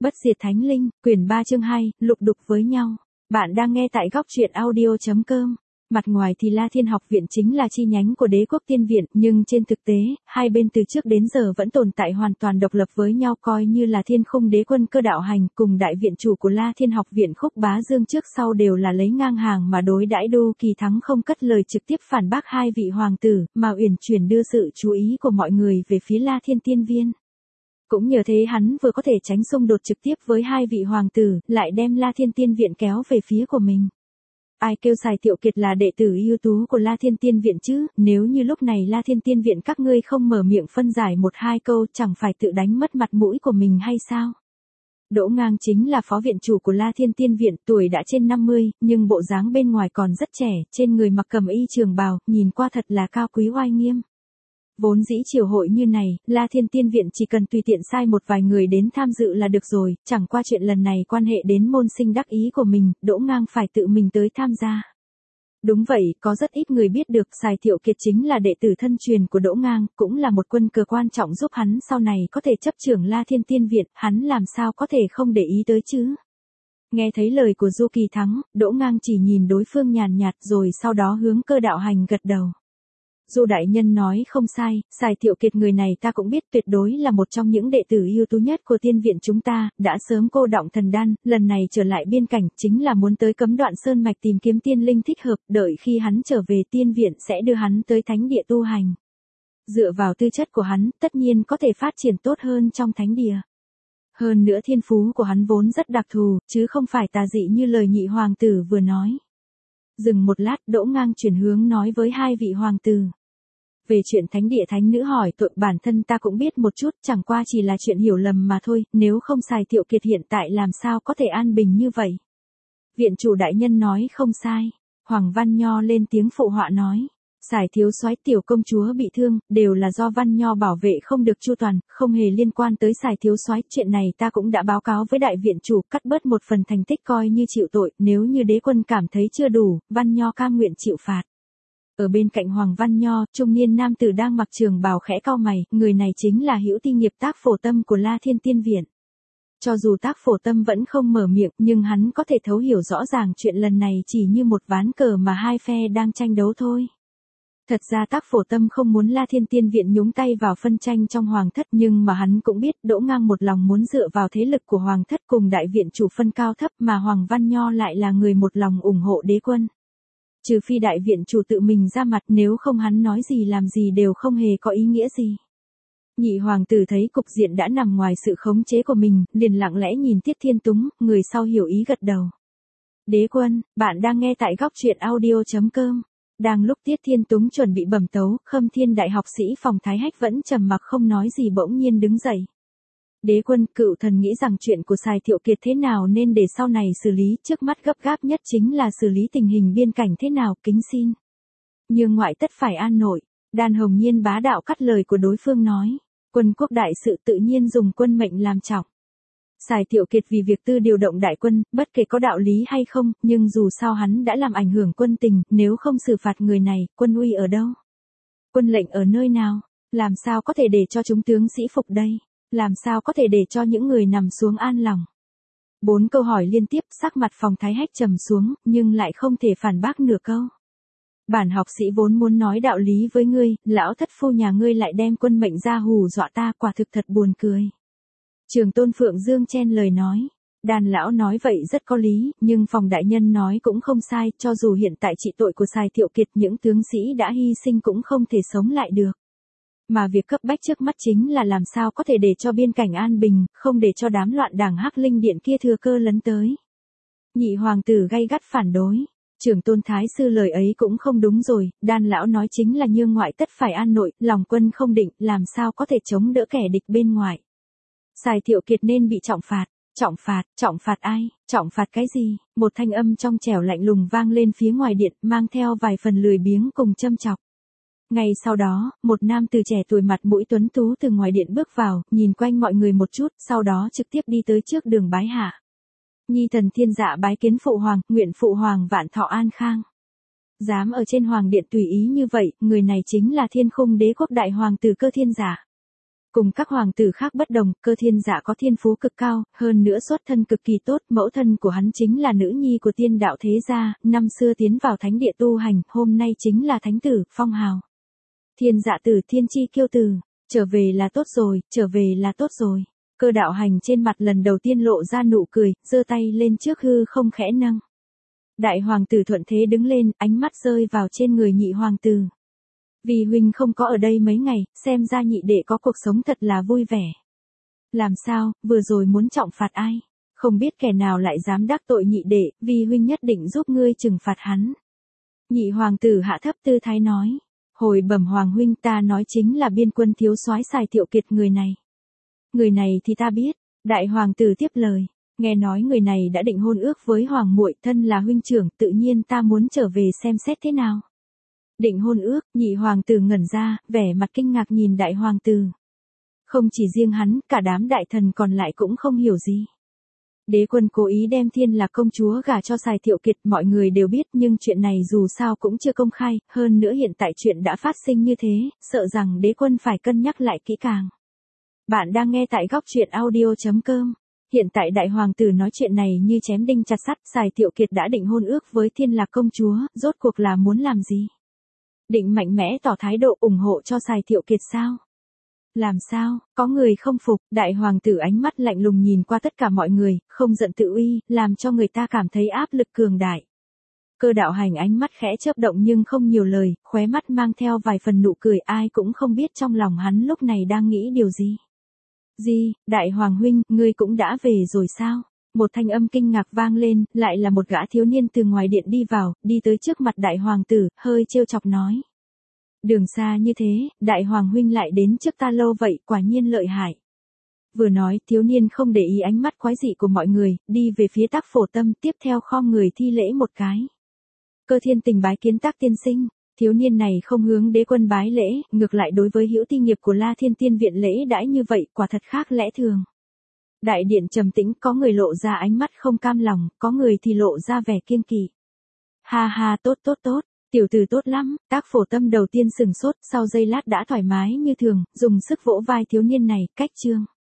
Bất diệt thánh linh, quyển 3 chương 2, lục đục với nhau. Bạn đang nghe tại góc truyện audio.com. Mặt ngoài thì La Thiên Học Viện chính là chi nhánh của Đế Quốc Tiên Viện, nhưng trên thực tế, hai bên từ trước đến giờ vẫn tồn tại hoàn toàn độc lập với nhau, coi như là Thiên Khung Đế Quân Cơ Đạo Hành cùng đại viện chủ của La Thiên Học Viện Khúc Bá Dương trước sau đều là lấy ngang hàng mà đối đãi. Đô Kỳ Thắng không cất lời trực tiếp phản bác hai vị hoàng tử, mà uyển chuyển đưa sự chú ý của mọi người về phía La Thiên Tiên Viên. Cũng nhờ thế hắn vừa có thể tránh xung đột trực tiếp với hai vị hoàng tử, lại đem La Thiên Tiên Viện kéo về phía của mình. Ai kêu Sài Thiệu Kiệt là đệ tử ưu tú của La Thiên Tiên Viện chứ, nếu như lúc này La Thiên Tiên Viện các ngươi không mở miệng phân giải một hai câu chẳng phải tự đánh mất mặt mũi của mình hay sao? Đỗ Ngang chính là phó viện chủ của La Thiên Tiên Viện, tuổi đã trên 50, nhưng bộ dáng bên ngoài còn rất trẻ, trên người mặc cẩm y trường bào, nhìn qua thật là cao quý oai nghiêm. Vốn dĩ triều hội như này, La Thiên Tiên Viện chỉ cần tùy tiện sai một vài người đến tham dự là được rồi, chẳng qua chuyện lần này quan hệ đến môn sinh đắc ý của mình, Đỗ Ngang phải tự mình tới tham gia. Đúng vậy, có rất ít người biết được Sài Thiệu Kiệt chính là đệ tử thân truyền của Đỗ Ngang, cũng là một quân cờ quan trọng giúp hắn sau này có thể chấp trưởng La Thiên Tiên Viện, hắn làm sao có thể không để ý tới chứ. Nghe thấy lời của Du Kỳ Thắng, Đỗ Ngang chỉ nhìn đối phương nhàn nhạt rồi sau đó hướng Cơ Đạo Hành gật đầu. Du đại nhân nói không sai, Sài Thiệu Kiệt người này ta cũng biết tuyệt đối là một trong những đệ tử ưu tú nhất của tiên viện chúng ta, đã sớm cô động thần đan, lần này trở lại biên cảnh chính là muốn tới Cấm Đoạn Sơn Mạch tìm kiếm tiên linh thích hợp, đợi khi hắn trở về tiên viện sẽ đưa hắn tới thánh địa tu hành. Dựa vào tư chất của hắn, tất nhiên có thể phát triển tốt hơn trong thánh địa. Hơn nữa thiên phú của hắn vốn rất đặc thù, chứ không phải tà dị như lời nhị hoàng tử vừa nói. Dừng một lát, Đỗ Ngang chuyển hướng nói với hai vị hoàng tử. Về chuyện thánh địa thánh nữ hỏi tội bản thân ta cũng biết một chút, chẳng qua chỉ là chuyện hiểu lầm mà thôi, nếu không Sài Thiệu Kiệt hiện tại làm sao có thể an bình như vậy. Viện chủ đại nhân nói không sai, Hoàng Văn Nho lên tiếng phụ họa nói. Sài thiếu soái tiểu công chúa bị thương, đều là do Văn Nho bảo vệ không được chu toàn, không hề liên quan tới Sài thiếu soái. Chuyện này ta cũng đã báo cáo với đại viện chủ, cắt bớt một phần thành tích coi như chịu tội, nếu như đế quân cảm thấy chưa đủ, Văn Nho cam nguyện chịu phạt. Ở bên cạnh Hoàng Văn Nho, trung niên nam tử đang mặc trường bào khẽ cau mày, người này chính là hữu ti nghiệp Tác Phổ Tâm của La Thiên Tiên Viện. Cho dù Tác Phổ Tâm vẫn không mở miệng, nhưng hắn có thể thấu hiểu rõ ràng chuyện lần này chỉ như một ván cờ mà hai phe đang tranh đấu thôi. Thật ra Tác Phổ Tâm không muốn La Thiên Tiên Viện nhúng tay vào phân tranh trong hoàng thất, nhưng mà hắn cũng biết Đỗ Ngang một lòng muốn dựa vào thế lực của hoàng thất cùng đại viện chủ phân cao thấp, mà Hoàng Văn Nho lại là người một lòng ủng hộ đế quân. Trừ phi đại viện chủ tự mình ra mặt, nếu không hắn nói gì làm gì đều không hề có ý nghĩa gì. Nhị hoàng tử thấy cục diện đã nằm ngoài sự khống chế của mình, liền lặng lẽ nhìn Tiết Thiên Túng, người sau hiểu ý gật đầu. Đế quân, bạn đang nghe tại góc truyện audio.com. Đang lúc Tiết Thiên Túng chuẩn bị bẩm tấu, Khâm Thiên đại học sĩ Phòng Thái Hách vẫn trầm mặc không nói gì bỗng nhiên đứng dậy. Đế quân, cựu thần nghĩ rằng chuyện của Sài Thiệu Kiệt thế nào nên để sau này xử lý, trước mắt gấp gáp nhất chính là xử lý tình hình biên cảnh thế nào, kính xin. Nhưng ngoại tất phải an nội, Đan Hồng Nhiên bá đạo cắt lời của đối phương nói, quân quốc đại sự tự nhiên dùng quân mệnh làm trọng. Sài Thiệu Kiệt vì việc tư điều động đại quân, bất kể có đạo lý hay không, nhưng dù sao hắn đã làm ảnh hưởng quân tình, nếu không xử phạt người này, quân uy ở đâu? Quân lệnh ở nơi nào? Làm sao có thể để cho chúng tướng sĩ phục đây? Làm sao có thể để cho những người nằm xuống an lòng? 4 câu hỏi liên tiếp, sắc mặt Phòng Thái Hách trầm xuống, nhưng lại không thể phản bác nửa câu. Bản học sĩ vốn muốn nói đạo lý với ngươi, lão thất phu nhà ngươi lại đem quân mệnh ra hù dọa ta, quả thực thật buồn cười. Trường Tôn Phượng Dương chen lời nói. Đàn lão nói vậy rất có lý, nhưng Phòng đại nhân nói cũng không sai, cho dù hiện tại trị tội của Sài Thiệu Kiệt những tướng sĩ đã hy sinh cũng không thể sống lại được. Mà việc cấp bách trước mắt chính là làm sao có thể để cho biên cảnh an bình, không để cho đám loạn đảng Hắc Linh Điện kia thừa cơ lấn tới. Nhị hoàng tử gay gắt phản đối. Trưởng Tôn Thái sư lời ấy cũng không đúng rồi, Đan lão nói chính là nhương ngoại tất phải an nội, lòng quân không định, làm sao có thể chống đỡ kẻ địch bên ngoài. Sài Thiệu Kiệt nên bị trọng phạt. Trọng phạt ai? Trọng phạt cái gì? Một thanh âm trong trẻo lạnh lùng vang lên phía ngoài điện, mang theo vài phần lười biếng cùng châm chọc. Ngay sau đó, một nam từ trẻ tuổi mặt mũi tuấn tú từ ngoài điện bước vào, nhìn quanh mọi người một chút, sau đó trực tiếp đi tới trước đường bái hạ. Nhi thần Thiên Dạ bái kiến phụ hoàng, nguyện phụ hoàng vạn thọ an khang. Dám ở trên hoàng điện tùy ý như vậy, người này chính là Thiên Khung Đế Quốc đại hoàng tử Cơ Thiên Dạ. Cùng các hoàng tử khác bất đồng, Cơ Thiên Dạ có thiên phú cực cao, hơn nữa xuất thân cực kỳ tốt, mẫu thân của hắn chính là nữ nhi của tiên đạo thế gia, năm xưa tiến vào thánh địa tu hành, hôm nay chính là thánh tử, phong hào. Thiên Dạ tử, thiên chi kiêu tử, trở về là tốt rồi, trở về là tốt rồi. Cơ Đạo Hành trên mặt lần đầu tiên lộ ra nụ cười, giơ tay lên trước hư không khẽ nâng. Đại hoàng tử thuận thế đứng lên, ánh mắt rơi vào trên người nhị hoàng tử. Vì huynh không có ở đây mấy ngày, xem ra nhị đệ có cuộc sống thật là vui vẻ. Làm sao, vừa rồi muốn trọng phạt ai? Không biết kẻ nào lại dám đắc tội nhị đệ, vì huynh nhất định giúp ngươi trừng phạt hắn. Nhị hoàng tử hạ thấp tư thái nói. Hồi bẩm hoàng huynh, ta nói chính là biên quân thiếu soái Sài Thiệu Kiệt người này. Người này thì ta biết. Đại hoàng tử tiếp lời. Nghe nói người này đã định hôn ước với hoàng muội, thân là huynh trưởng, tự nhiên ta muốn trở về xem xét thế nào. Định hôn ước, nhị hoàng tử ngẩn ra, vẻ mặt kinh ngạc nhìn đại hoàng tử. Không chỉ riêng hắn, cả đám đại thần còn lại cũng không hiểu gì. Đế quân cố ý đem Thiên Lạc công chúa gả cho Sài Thiệu Kiệt, mọi người đều biết, nhưng chuyện này dù sao cũng chưa công khai, hơn nữa hiện tại chuyện đã phát sinh như thế, sợ rằng đế quân phải cân nhắc lại kỹ càng. Bạn đang nghe tại góc truyện audio.com. Hiện tại đại hoàng tử nói chuyện này như chém đinh chặt sắt, Sài Thiệu Kiệt đã định hôn ước với Thiên Lạc công chúa, rốt cuộc là muốn làm gì? Định mạnh mẽ tỏ thái độ ủng hộ cho Sài Thiệu Kiệt sao? Làm sao, có người không phục, đại hoàng tử ánh mắt lạnh lùng nhìn qua tất cả mọi người, không giận tự uy, làm cho người ta cảm thấy áp lực cường đại. Cơ Đạo Hành ánh mắt khẽ chớp động nhưng không nhiều lời, khóe mắt mang theo vài phần nụ cười, ai cũng không biết trong lòng hắn lúc này đang nghĩ điều gì. Gì, đại hoàng huynh, ngươi cũng đã về rồi sao? Một thanh âm kinh ngạc vang lên, lại là một gã thiếu niên từ ngoài điện đi vào, đi tới trước mặt đại hoàng tử, hơi trêu chọc nói. Đường xa như thế, đại hoàng huynh lại đến trước ta lâu vậy, quả nhiên lợi hại. Vừa nói, thiếu niên không để ý ánh mắt quái dị của mọi người, đi về phía Tác Phổ Tâm, tiếp theo khom người thi lễ một cái. Cơ Thiên Tình bái kiến Tác tiên sinh. Thiếu niên này không hướng đế quân bái lễ, ngược lại đối với hữu ti nghiệp của La Thiên Tiên viện lễ đãi như vậy, quả thật khác lẽ thường. Đại điện trầm tĩnh, có người lộ ra ánh mắt không cam lòng, có người thì lộ ra vẻ kiêng kỵ. Ha ha, tốt tốt tốt, tiểu tử tốt lắm. Tác Phổ Tâm đầu tiên sừng sốt, sau giây lát đã thoải mái như thường, dùng sức vỗ vai thiếu niên này, cách chương.